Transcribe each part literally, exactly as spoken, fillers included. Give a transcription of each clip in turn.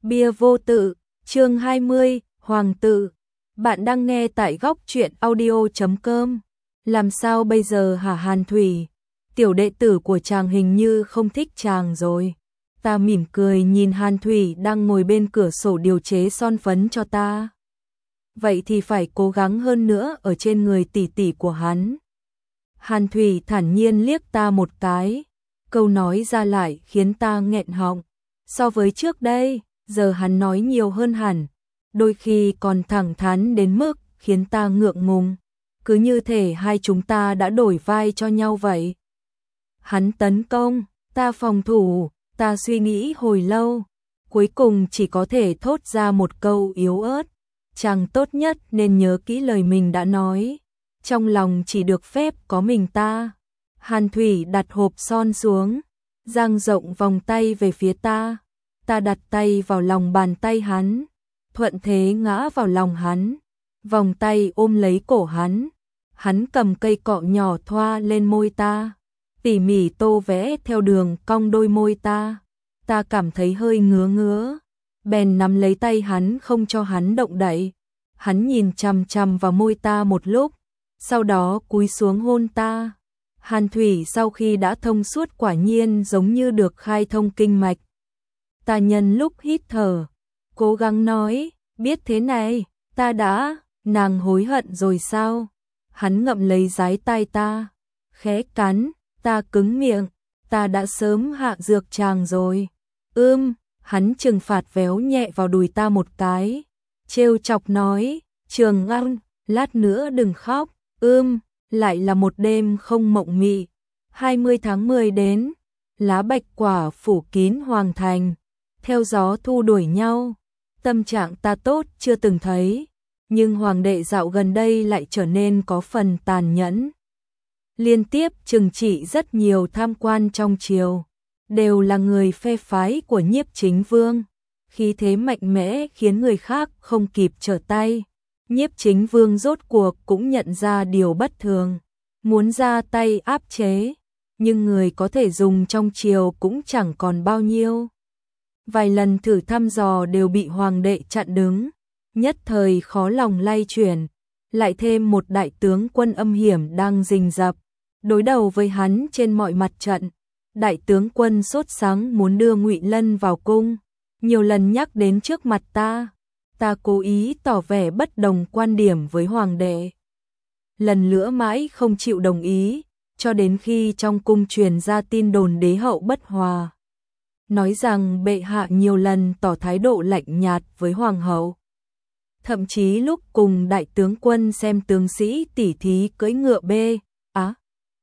Bia vô tự, chương hai mươi, Hoàng tử. Bạn đang nghe tại góc truyện audio chấm com. Làm sao bây giờ hả Hàn Thủy? Tiểu đệ tử của chàng hình như không thích chàng rồi. Ta mỉm cười nhìn Hàn Thủy đang ngồi bên cửa sổ điều chế son phấn cho ta. Vậy thì phải cố gắng hơn nữa ở trên người tỷ tỷ của hắn. Hàn Thủy thản nhiên liếc ta một cái. Câu nói ra lại khiến ta nghẹn họng. So với trước đây, giờ hắn nói nhiều hơn hẳn. Đôi khi còn thẳng thắn đến mức khiến ta ngượng ngùng. Cứ như thể hai chúng ta đã đổi vai cho nhau vậy. Hắn tấn công, ta phòng thủ, ta suy nghĩ hồi lâu. Cuối cùng chỉ có thể thốt ra một câu yếu ớt. Chàng tốt nhất nên nhớ kỹ lời mình đã nói. Trong lòng chỉ được phép có mình ta. Hàn Thủy đặt hộp son xuống, dang rộng vòng tay về phía ta. Ta đặt tay vào lòng bàn tay hắn, thuận thế ngã vào lòng hắn, vòng tay ôm lấy cổ hắn. Hắn cầm cây cọ nhỏ thoa lên môi ta, tỉ mỉ tô vẽ theo đường cong đôi môi ta. Ta cảm thấy hơi ngứa ngứa, bèn nắm lấy tay hắn không cho hắn động đậy. Hắn nhìn chằm chằm vào môi ta một lúc, sau đó cúi xuống hôn ta. Hàn Thủy sau khi đã thông suốt quả nhiên giống như được khai thông kinh mạch. Ta nhân lúc hít thở, cố gắng nói, biết thế này, ta đã, nàng hối hận rồi sao? Hắn ngậm lấy dái tai ta, khẽ cắn, ta cứng miệng, ta đã sớm hạ dược chàng rồi. Ưm, hắn trừng phạt véo nhẹ vào đùi ta một cái, trêu chọc nói, Trường An, lát nữa đừng khóc. Ưm, lại là một đêm không mộng mị. hai mươi tháng mười đến, lá bạch quả phủ kín hoàng thành, theo gió thu đuổi nhau. Tâm trạng ta tốt chưa từng thấy, nhưng hoàng đệ dạo gần đây lại trở nên có phần tàn nhẫn. Liên tiếp trừng trị rất nhiều tham quan trong triều, đều là người phe phái của Nhiếp Chính Vương. Khí thế mạnh mẽ khiến người khác không kịp trở tay. Nhiếp Chính Vương rốt cuộc cũng nhận ra điều bất thường, muốn ra tay áp chế, nhưng người có thể dùng trong triều cũng chẳng còn bao nhiêu. Vài lần thử thăm dò đều bị hoàng đệ chặn đứng, nhất thời khó lòng lay chuyển, lại thêm một đại tướng quân âm hiểm đang rình rập, đối đầu với hắn trên mọi mặt trận. Đại tướng quân sốt sắng muốn đưa Ngụy Lân vào cung, nhiều lần nhắc đến trước mặt ta. Ta cố ý tỏ vẻ bất đồng quan điểm với hoàng đệ. Lần nữa mãi không chịu đồng ý, cho đến khi trong cung truyền ra tin đồn đế hậu bất hòa. Nói rằng bệ hạ nhiều lần tỏ thái độ lạnh nhạt với hoàng hậu. Thậm chí lúc cùng đại tướng quân xem tướng sĩ tỉ thí cưỡi ngựa B, á,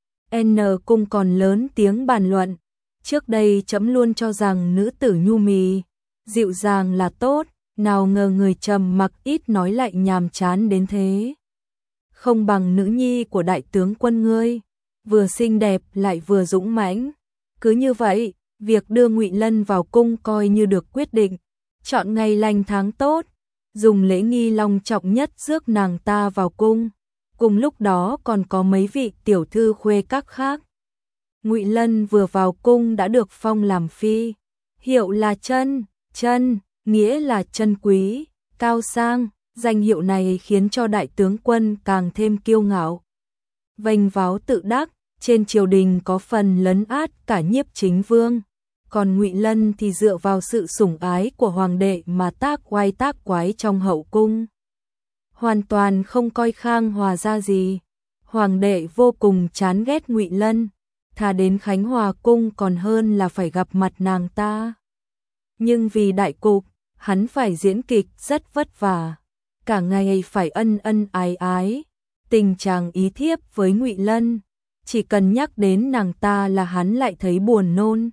N cung còn lớn tiếng bàn luận. Trước đây trẫm luôn cho rằng nữ tử nhu mì, dịu dàng là tốt. Nào ngờ người trầm mặc ít nói lại nhàm chán đến thế. Không bằng nữ nhi của đại tướng quân ngươi, vừa xinh đẹp lại vừa dũng mãnh. Cứ như vậy, việc đưa Ngụy Lân vào cung coi như được quyết định. Chọn ngày lành tháng tốt, dùng lễ nghi long trọng nhất rước nàng ta vào cung. Cùng lúc đó còn có mấy vị tiểu thư khuê các khác. Ngụy Lân vừa vào cung đã được phong làm phi, hiệu là Chân, Chân. Nghĩa là chân quý, cao sang. Danh hiệu này khiến cho đại tướng quân càng thêm kiêu ngạo, vênh váo tự đắc. Trên triều đình có phần lấn át cả Nhiếp Chính Vương, còn Ngụy Lân thì dựa vào sự sủng ái của hoàng đệ mà tác oai tác quái trong hậu cung, hoàn toàn không coi Khang Hòa ra gì. Hoàng đệ vô cùng chán ghét Ngụy Lân, thà đến Khánh Hòa cung còn hơn là phải gặp mặt nàng ta. Nhưng vì đại cục, hắn phải diễn kịch rất vất vả, cả ngày phải ân ân ái ái, tình chàng ý thiếp với Ngụy Lân. Chỉ cần nhắc đến nàng ta là hắn lại thấy buồn nôn.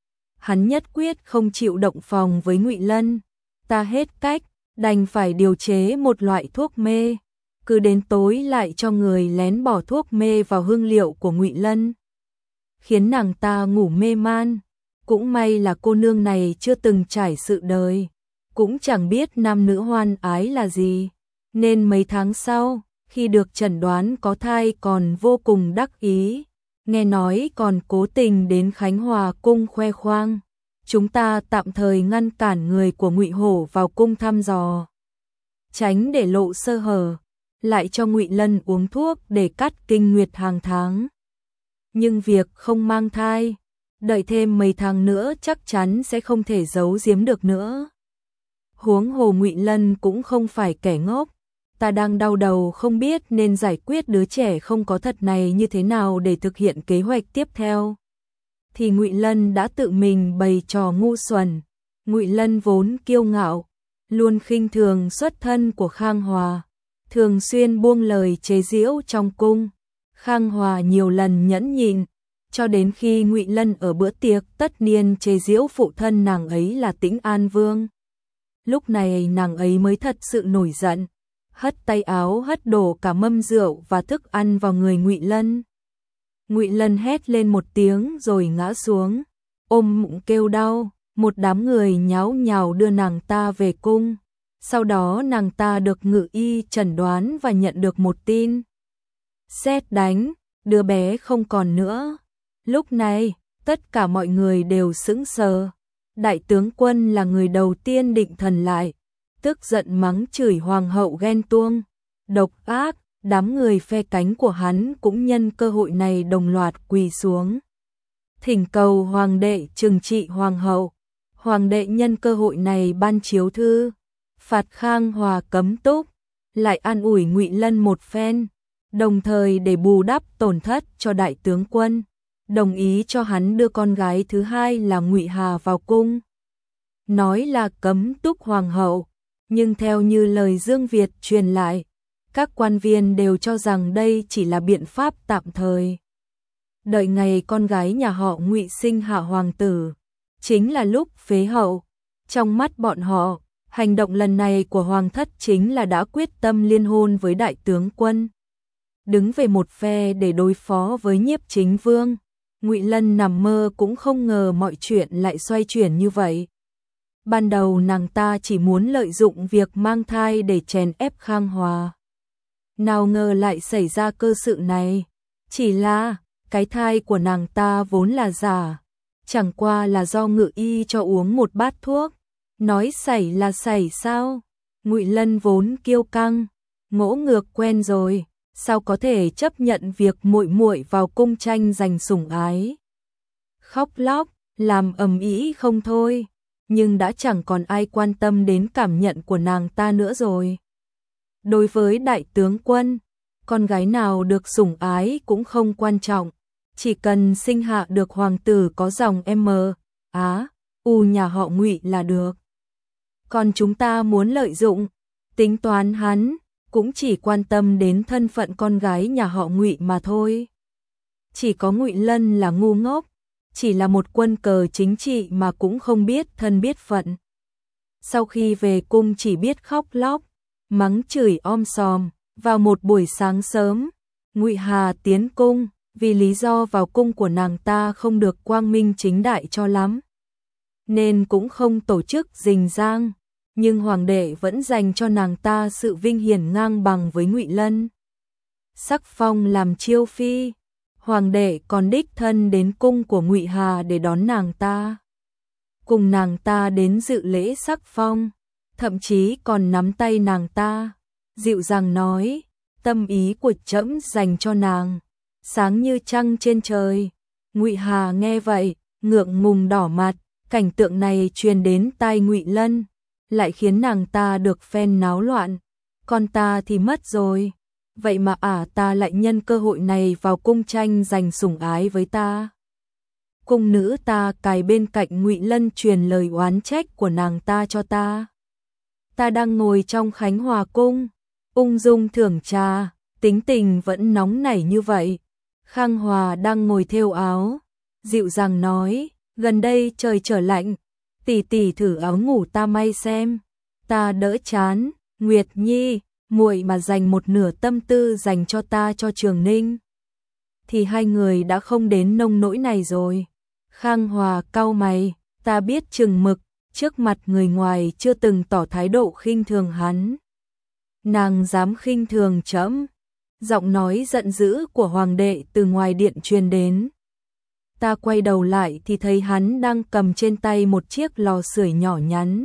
Hắn nhất quyết không chịu động phòng với Ngụy Lân. Ta hết cách, đành phải điều chế một loại thuốc mê, cứ đến tối lại cho người lén bỏ thuốc mê vào hương liệu của Ngụy Lân, khiến nàng ta ngủ mê man. Cũng may là cô nương này chưa từng trải sự đời, cũng chẳng biết nam nữ hoan ái là gì, nên mấy tháng sau, khi được chẩn đoán có thai còn vô cùng đắc ý, nghe nói còn cố tình đến Khánh Hòa cung khoe khoang. chúng ta tạm thời ngăn cản người của Ngụy Hổ vào cung thăm dò, tránh để lộ sơ hở, lại cho Ngụy Lân uống thuốc để cắt kinh nguyệt hàng tháng. Nhưng việc không mang thai, đợi thêm mấy tháng nữa chắc chắn sẽ không thể giấu giếm được nữa. Huống hồ Ngụy Lân cũng không phải kẻ ngốc, ta đang đau đầu không biết nên giải quyết đứa trẻ không có thật này như thế nào để thực hiện kế hoạch tiếp theo. Thì Ngụy Lân đã tự mình bày trò ngu xuẩn. Ngụy Lân vốn kiêu ngạo, luôn khinh thường xuất thân của Khang Hòa, thường xuyên buông lời chế giễu trong cung. Khang Hòa nhiều lần nhẫn nhịn, cho đến khi Ngụy Lân ở bữa tiệc tất niên chế giễu phụ thân nàng ấy là Tĩnh An Vương. Lúc này nàng ấy mới thật sự nổi giận, hất tay áo hất đổ cả mâm rượu và thức ăn vào người Ngụy Lân. Ngụy Lân hét lên một tiếng rồi ngã xuống, ôm bụng kêu đau. Một đám người nháo nhào đưa nàng ta về cung. Sau đó nàng ta được ngự y chẩn đoán và nhận được một tin. Sét đánh, đứa bé không còn nữa. Lúc này, tất cả mọi người đều sững sờ. Đại tướng quân là người đầu tiên định thần lại, tức giận mắng chửi hoàng hậu ghen tuông, độc ác. Đám người phe cánh của hắn cũng nhân cơ hội này đồng loạt quỳ xuống, thỉnh cầu hoàng đệ trừng trị hoàng hậu. Hoàng đệ nhân cơ hội này ban chiếu thư, phạt Khang Hòa cấm túc, lại an ủi Ngụy Lân một phen, đồng thời để bù đắp tổn thất cho đại tướng quân, đồng ý cho hắn đưa con gái thứ hai là Ngụy Hà vào cung. Nói là cấm túc hoàng hậu, nhưng theo như lời Dương Việt truyền lại, các quan viên đều cho rằng đây chỉ là biện pháp tạm thời. Đợi ngày con gái nhà họ Ngụy sinh hạ hoàng tử, chính là lúc phế hậu. Trong mắt bọn họ, hành động lần này của hoàng thất chính là đã quyết tâm liên hôn với đại tướng quân, đứng về một phe để đối phó với Nhiếp Chính Vương. Ngụy Lân nằm mơ cũng không ngờ mọi chuyện lại xoay chuyển như vậy. Ban đầu nàng ta chỉ muốn lợi dụng việc mang thai để chèn ép Khang Hòa, nào ngờ lại xảy ra cơ sự này. Chỉ là cái thai của nàng ta vốn là giả, chẳng qua là do ngự y cho uống một bát thuốc. Nói xảy là xảy sao? Ngụy Lân vốn kiêu căng, ngỗ ngược quen rồi, sao có thể chấp nhận việc muội muội vào cung tranh giành sủng ái. Khóc lóc, làm ầm ĩ không thôi, nhưng đã chẳng còn ai quan tâm đến cảm nhận của nàng ta nữa rồi. Đối với đại tướng quân, con gái nào được sủng ái cũng không quan trọng, chỉ cần sinh hạ được hoàng tử có dòng M, Á, U nhà họ Ngụy là được. Còn chúng ta muốn lợi dụng, tính toán hắn, cũng chỉ quan tâm đến thân phận con gái nhà họ Ngụy mà thôi. Chỉ có Ngụy Lân là ngu ngốc, chỉ là một quân cờ chính trị mà cũng không biết thân biết phận. Sau khi về cung chỉ biết khóc lóc, mắng chửi om sòm. Vào một buổi sáng sớm, Ngụy Hà tiến cung, vì lý do vào cung của nàng ta không được quang minh chính đại cho lắm, nên cũng không tổ chức rình rang, nhưng hoàng đệ vẫn dành cho nàng ta sự vinh hiển ngang bằng với Ngụy Lân. Sắc phong làm chiêu phi, hoàng đệ còn đích thân đến cung của Ngụy Hà để đón nàng ta, cùng nàng ta đến dự lễ sắc phong, thậm chí còn nắm tay nàng ta, dịu dàng nói, tâm ý của trẫm dành cho nàng, sáng như trăng trên trời. Ngụy Hà nghe vậy, ngượng ngùng đỏ mặt, cảnh tượng này truyền đến tai Ngụy Lân, lại khiến nàng ta được phen náo loạn. Con ta thì mất rồi, vậy mà ả ta lại nhân cơ hội này vào cung tranh giành sủng ái với ta. Cung nữ ta cài bên cạnh Ngụy Lân truyền lời oán trách của nàng ta cho ta. Ta đang ngồi trong Khánh Hòa cung, ung dung thưởng trà, tính tình vẫn nóng nảy như vậy. Khang Hòa đang ngồi thêu áo, dịu dàng nói, gần đây trời trở lạnh, tỷ tỷ thử áo ngủ ta may xem. Ta đỡ chán, Nguyệt Nhi, muội mà dành một nửa tâm tư dành cho ta cho Trường Ninh, thì hai người đã không đến nông nỗi này rồi. Khang Hòa cau mày, ta biết chừng mực, trước mặt người ngoài chưa từng tỏ thái độ khinh thường hắn. Nàng dám khinh thường trẫm? Giọng nói giận dữ của hoàng đệ từ ngoài điện truyền đến. Ta quay đầu lại thì thấy hắn đang cầm trên tay một chiếc lò sưởi nhỏ nhắn.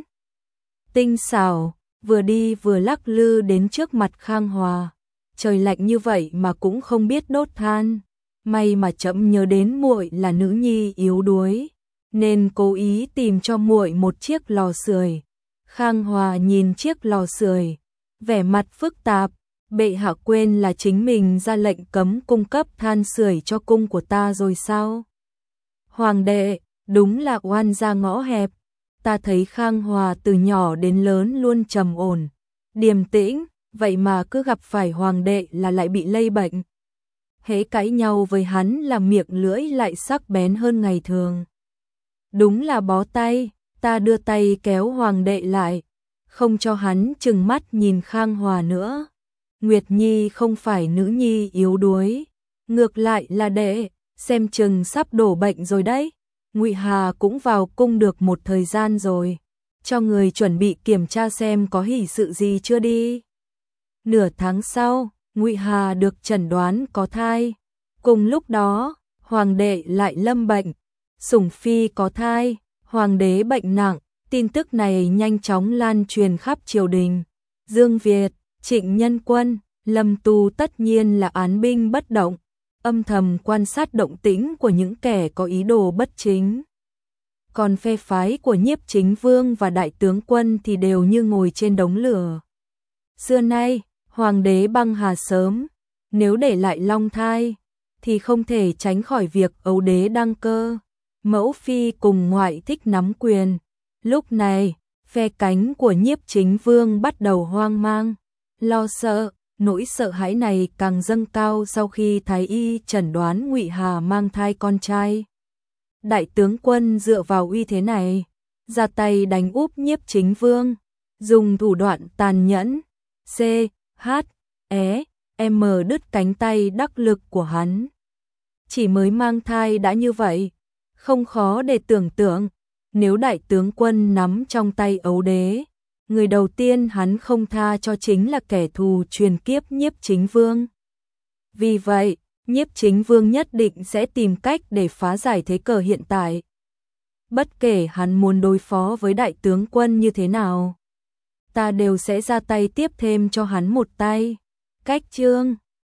Tinh xảo, vừa đi vừa lắc lư đến trước mặt Khang Hòa. Trời lạnh như vậy mà cũng không biết đốt than. May mà chậm nhớ đến muội là nữ nhi yếu đuối, nên cố ý tìm cho muội một chiếc lò sưởi. Khang Hòa nhìn chiếc lò sưởi, vẻ mặt phức tạp. Bệ hạ quên là chính mình ra lệnh cấm cung cấp than sưởi cho cung của ta rồi sao? Hoàng đệ, đúng là oan gia ngõ hẹp. Ta thấy Khang Hòa từ nhỏ đến lớn luôn trầm ổn, điềm tĩnh, vậy mà cứ gặp phải hoàng đệ là lại bị lây bệnh. Hễ cãi nhau với hắn là miệng lưỡi lại sắc bén hơn ngày thường. Đúng là bó tay. Ta đưa tay kéo hoàng đệ lại, không cho hắn chừng mắt nhìn Khang Hòa nữa. Nguyệt Nhi không phải nữ nhi yếu đuối, ngược lại là đệ, xem chừng sắp đổ bệnh rồi đấy. Ngụy Hà cũng vào cung được một thời gian rồi, cho người chuẩn bị kiểm tra xem có hỷ sự gì chưa đi. Nửa tháng sau, Ngụy Hà được chẩn đoán có thai. Cùng lúc đó, hoàng đệ lại lâm bệnh, Sủng Phi có thai, hoàng đế bệnh nặng. Tin tức này nhanh chóng lan truyền khắp triều đình. Dương Việt, Trịnh Nhân Quân, Lâm Tu tất nhiên là án binh bất động, âm thầm quan sát động tĩnh của những kẻ có ý đồ bất chính. Còn phe phái của Nhiếp Chính Vương và Đại tướng quân thì đều như ngồi trên đống lửa. Xưa nay, hoàng đế băng hà sớm, nếu để lại long thai, thì không thể tránh khỏi việc ấu đế đăng cơ. Mẫu phi cùng ngoại thích nắm quyền. Lúc này, phe cánh của Nhiếp Chính Vương bắt đầu hoang mang, lo sợ. Nỗi sợ hãi này càng dâng cao sau khi thái y chẩn đoán Ngụy Hà mang thai con trai. Đại tướng quân dựa vào uy thế này, ra tay đánh úp Nhiếp Chính Vương, dùng thủ đoạn tàn nhẫn, C, H, E, M đứt cánh tay đắc lực của hắn. Chỉ mới mang thai đã như vậy, không khó để tưởng tượng, nếu đại tướng quân nắm trong tay ấu đế, người đầu tiên hắn không tha cho chính là kẻ thù truyền kiếp Nhiếp Chính Vương. Vì vậy, Nhiếp Chính Vương nhất định sẽ tìm cách để phá giải thế cờ hiện tại. Bất kể hắn muốn đối phó với đại tướng quân như thế nào, ta đều sẽ ra tay tiếp thêm cho hắn một tay. Cách chương